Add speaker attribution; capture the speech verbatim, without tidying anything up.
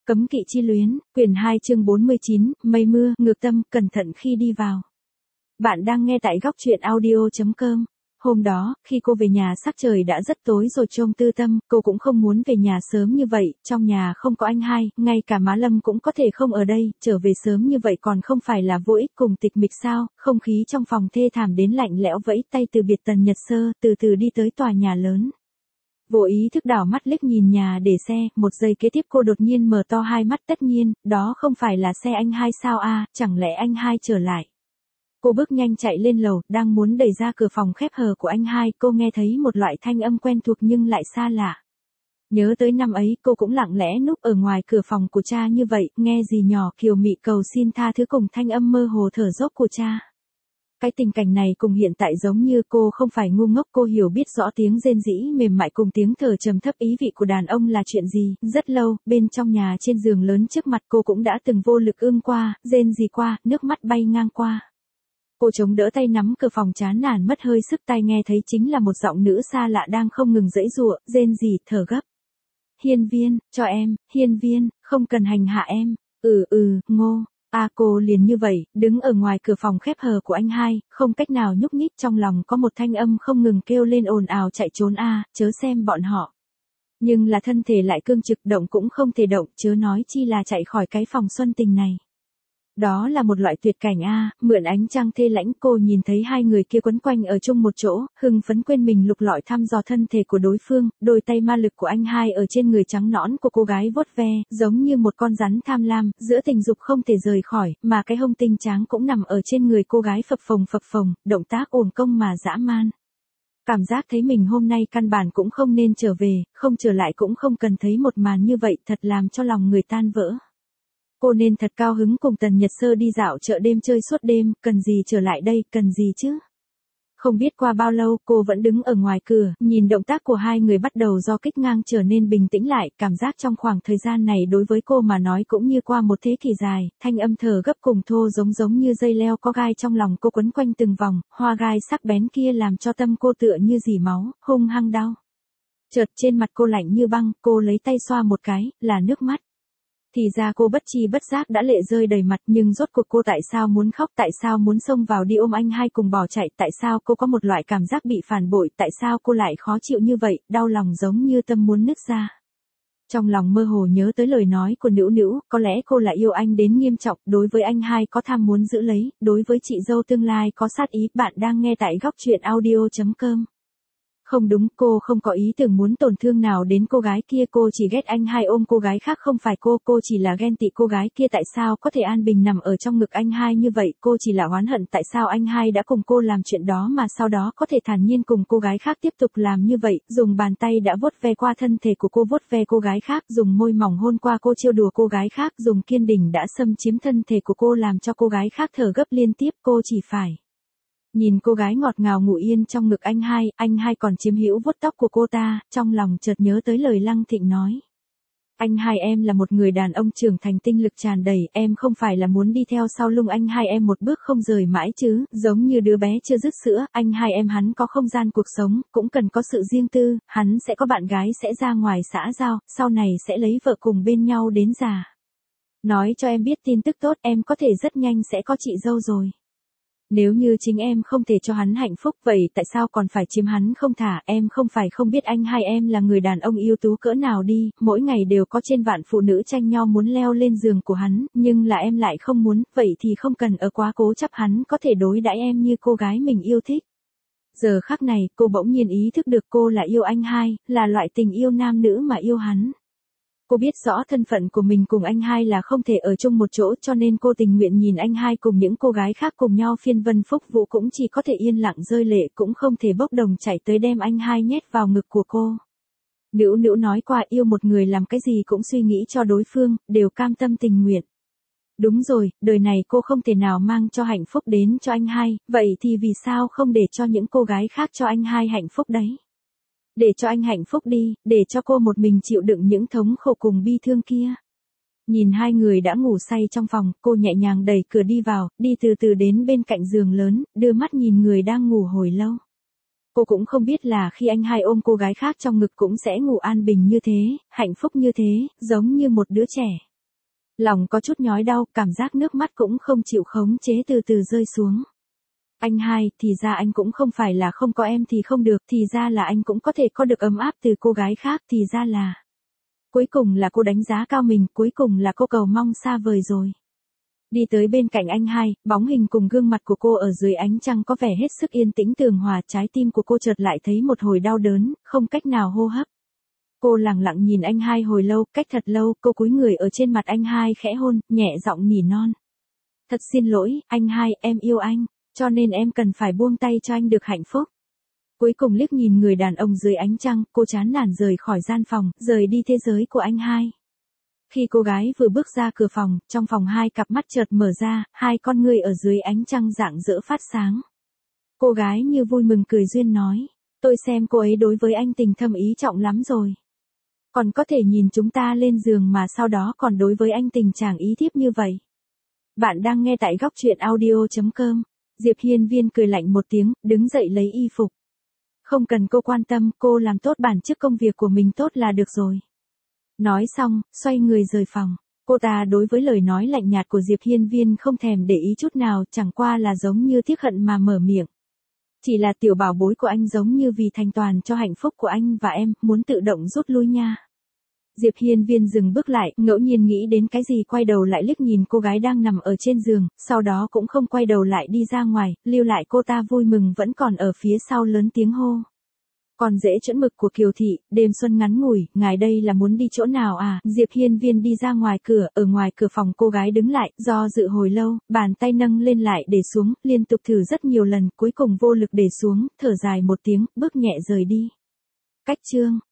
Speaker 1: Cấm kỵ chi luyến, quyển hai chương bốn mươi chín, mây mưa, ngược tâm, cẩn thận khi đi vào. Bạn đang nghe tại góc truyện audio chấm com. Hôm đó, khi cô về nhà sắc trời đã rất tối rồi trông tư tâm, cô cũng không muốn về nhà sớm như vậy, trong nhà không có anh hai, ngay cả má Lâm cũng có thể không ở đây, trở về sớm như vậy còn không phải là vô ích cùng tịch mịch sao, không khí trong phòng thê thảm đến lạnh lẽo vẫy tay từ biệt Tần Nhật Sơ, từ từ đi tới tòa nhà lớn. Vô ý thức đảo mắt liếc nhìn nhà để xe, một giây kế tiếp cô đột nhiên mở to hai mắt, tất nhiên, đó không phải là xe anh hai sao a, chẳng lẽ anh hai trở lại. Cô bước nhanh chạy lên lầu, đang muốn đẩy ra cửa phòng khép hờ của anh hai, cô nghe thấy một loại thanh âm quen thuộc nhưng lại xa lạ. Nhớ tới năm ấy, cô cũng lặng lẽ núp ở ngoài cửa phòng của cha như vậy, nghe dì nhỏ kiều mị cầu xin tha thứ cùng thanh âm mơ hồ thở dốc của cha. Cái tình cảnh này cùng hiện tại giống như, cô không phải ngu ngốc, cô hiểu biết rõ tiếng rên rỉ mềm mại cùng tiếng thở trầm thấp ý vị của đàn ông là chuyện gì. Rất lâu, bên trong nhà trên giường lớn trước mặt cô cũng đã từng vô lực ưm qua, rên rỉ qua, nước mắt bay ngang qua. Cô chống đỡ tay nắm cửa phòng chán nản mất hơi sức, tai nghe thấy chính là một giọng nữ xa lạ đang không ngừng giãy giụa, rên rỉ, thở gấp. Hiên Viên, cho em, Hiên Viên, không cần hành hạ em. Ừ ừ, Ngô. A à, cô liền như vậy, đứng ở ngoài cửa phòng khép hờ của anh hai, không cách nào nhúc nhích, trong lòng có một thanh âm không ngừng kêu lên ồn ào chạy trốn a, à, chớ xem bọn họ. Nhưng là thân thể lại cương trực, động cũng không thể động, chớ nói chi là chạy khỏi cái phòng xuân tình này. Đó là một loại tuyệt cảnh a, à, mượn ánh trăng thê lãnh cô nhìn thấy hai người kia quấn quanh ở chung một chỗ, hưng phấn quên mình lục lọi thăm dò thân thể của đối phương, đôi tay ma lực của anh hai ở trên người trắng nõn của cô gái vuốt ve, giống như một con rắn tham lam, giữa tình dục không thể rời khỏi, mà cái hông tinh tráng cũng nằm ở trên người cô gái phập phồng phập phồng, động tác ổn công mà dã man. Cảm giác thấy mình hôm nay căn bản cũng không nên trở về, không trở lại cũng không cần thấy một màn như vậy, thật làm cho lòng người tan vỡ. Cô nên thật cao hứng cùng Tần Nhật Sơ đi dạo chợ đêm chơi suốt đêm, cần gì trở lại đây, cần gì chứ. Không biết qua bao lâu, cô vẫn đứng ở ngoài cửa, nhìn động tác của hai người bắt đầu do kích ngang trở nên bình tĩnh lại, cảm giác trong khoảng thời gian này đối với cô mà nói cũng như qua một thế kỷ dài, thanh âm thở gấp cùng thô giống giống như dây leo có gai trong lòng cô quấn quanh từng vòng, hoa gai sắc bén kia làm cho tâm cô tựa như dỉ máu, hung hăng đau. Chợt trên mặt cô lạnh như băng, cô lấy tay xoa một cái, là nước mắt. Thì ra cô bất chi bất giác đã lệ rơi đầy mặt, nhưng rốt cuộc cô tại sao muốn khóc, tại sao muốn xông vào đi ôm anh hai cùng bỏ chạy, tại sao cô có một loại cảm giác bị phản bội, tại sao cô lại khó chịu như vậy, đau lòng giống như tâm muốn nứt ra. Trong lòng mơ hồ nhớ tới lời nói của Nữu Nữu, có lẽ cô là yêu anh đến nghiêm trọng, đối với anh hai có tham muốn giữ lấy, đối với chị dâu tương lai có sát ý. Bạn đang nghe tại góc truyện audio chấm com. Không đúng, cô không có ý tưởng muốn tổn thương nào đến cô gái kia, cô chỉ ghét anh hai ôm cô gái khác, không phải cô, cô chỉ là ghen tị cô gái kia tại sao có thể an bình nằm ở trong ngực anh hai như vậy, cô chỉ là oán hận tại sao anh hai đã cùng cô làm chuyện đó mà sau đó có thể thản nhiên cùng cô gái khác tiếp tục làm như vậy, dùng bàn tay đã vuốt ve qua thân thể của cô, vuốt ve cô gái khác, dùng môi mỏng hôn qua cô, trêu đùa cô gái khác, dùng kiên đỉnh đã xâm chiếm thân thể của cô làm cho cô gái khác thở gấp liên tiếp, cô chỉ phải nhìn cô gái ngọt ngào ngủ yên trong ngực anh hai, anh hai còn chiếm hữu vuốt tóc của cô ta, trong lòng chợt nhớ tới lời Lăng Thịnh nói. Anh hai em là một người đàn ông trưởng thành tinh lực tràn đầy, em không phải là muốn đi theo sau lưng anh hai em một bước không rời mãi chứ, giống như đứa bé chưa dứt sữa, anh hai em hắn có không gian cuộc sống, cũng cần có sự riêng tư, hắn sẽ có bạn gái, sẽ ra ngoài xã giao, sau này sẽ lấy vợ cùng bên nhau đến già. Nói cho em biết tin tức tốt, em có thể rất nhanh sẽ có chị dâu rồi. Nếu như chính em không thể cho hắn hạnh phúc, vậy tại sao còn phải chiếm hắn không thả, em không phải không biết anh hai em là người đàn ông ưu tú cỡ nào đi, mỗi ngày đều có trên vạn phụ nữ tranh nhau muốn leo lên giường của hắn, nhưng là em lại không muốn, vậy thì không cần ở quá cố chấp, hắn có thể đối đãi em như cô gái mình yêu thích. Giờ khắc này, cô bỗng nhiên ý thức được cô là yêu anh hai, là loại tình yêu nam nữ mà yêu hắn. Cô biết rõ thân phận của mình cùng anh hai là không thể ở chung một chỗ, cho nên cô tình nguyện nhìn anh hai cùng những cô gái khác cùng nhau phiên vân phúc vũ, cũng chỉ có thể yên lặng rơi lệ, cũng không thể bốc đồng chạy tới đem anh hai nhét vào ngực của cô. Nữu Nữu nói qua, yêu một người làm cái gì cũng suy nghĩ cho đối phương, đều cam tâm tình nguyện. Đúng rồi, đời này cô không thể nào mang cho hạnh phúc đến cho anh hai, vậy thì vì sao không để cho những cô gái khác cho anh hai hạnh phúc đấy? Để cho anh hạnh phúc đi, để cho cô một mình chịu đựng những thống khổ cùng bi thương kia. Nhìn hai người đã ngủ say trong phòng, cô nhẹ nhàng đẩy cửa đi vào, đi từ từ đến bên cạnh giường lớn, đưa mắt nhìn người đang ngủ hồi lâu. Cô cũng không biết là khi anh hai ôm cô gái khác trong ngực cũng sẽ ngủ an bình như thế, hạnh phúc như thế, giống như một đứa trẻ. Lòng có chút nhói đau, cảm giác nước mắt cũng không chịu khống chế từ từ rơi xuống. Anh hai, thì ra anh cũng không phải là không có em thì không được, thì ra là anh cũng có thể có được ấm áp từ cô gái khác, thì ra là... Cuối cùng là cô đánh giá cao mình, cuối cùng là cô cầu mong xa vời rồi. Đi tới bên cạnh anh hai, bóng hình cùng gương mặt của cô ở dưới ánh trăng có vẻ hết sức yên tĩnh tường hòa, trái tim của cô chợt lại thấy một hồi đau đớn, không cách nào hô hấp. Cô lặng lặng nhìn anh hai hồi lâu, cách thật lâu, cô cúi người ở trên mặt anh hai khẽ hôn, nhẹ giọng nỉ non. Thật xin lỗi, anh hai, em yêu anh, cho nên em cần phải buông tay cho anh được hạnh phúc. Cuối cùng liếc nhìn người đàn ông dưới ánh trăng, cô chán nản rời khỏi gian phòng, rời đi thế giới của anh hai. Khi cô gái vừa bước ra cửa phòng, trong phòng hai cặp mắt chợt mở ra, hai con ngươi ở dưới ánh trăng rạng rỡ phát sáng. Cô gái như vui mừng cười duyên nói, tôi xem cô ấy đối với anh tình thâm ý trọng lắm rồi. Còn có thể nhìn chúng ta lên giường mà sau đó còn đối với anh tình chàng ý thiếp như vậy. Bạn đang nghe tại góc truyện audio chấm com. Diệp Hiên Viên cười lạnh một tiếng, đứng dậy lấy y phục. Không cần cô quan tâm, cô làm tốt bản chức công việc của mình tốt là được rồi. Nói xong, xoay người rời phòng. Cô ta đối với lời nói lạnh nhạt của Diệp Hiên Viên không thèm để ý chút nào, chẳng qua là giống như tiếc hận mà mở miệng. Chỉ là tiểu bảo bối của anh giống như vì thành toàn cho hạnh phúc của anh và em, muốn tự động rút lui nha. Diệp Hiên Viên dừng bước lại, ngẫu nhiên nghĩ đến cái gì quay đầu lại liếc nhìn cô gái đang nằm ở trên giường, sau đó cũng không quay đầu lại đi ra ngoài, lưu lại cô ta vui mừng vẫn còn ở phía sau lớn tiếng hô. Còn dễ chuẩn mực của Kiều Thị, đêm xuân ngắn ngủi, ngài đây là muốn đi chỗ nào à? Diệp Hiên Viên đi ra ngoài cửa, ở ngoài cửa phòng cô gái đứng lại, do dự hồi lâu, bàn tay nâng lên lại để xuống, liên tục thử rất nhiều lần, cuối cùng vô lực để xuống, thở dài một tiếng, bước nhẹ rời đi. Cách chương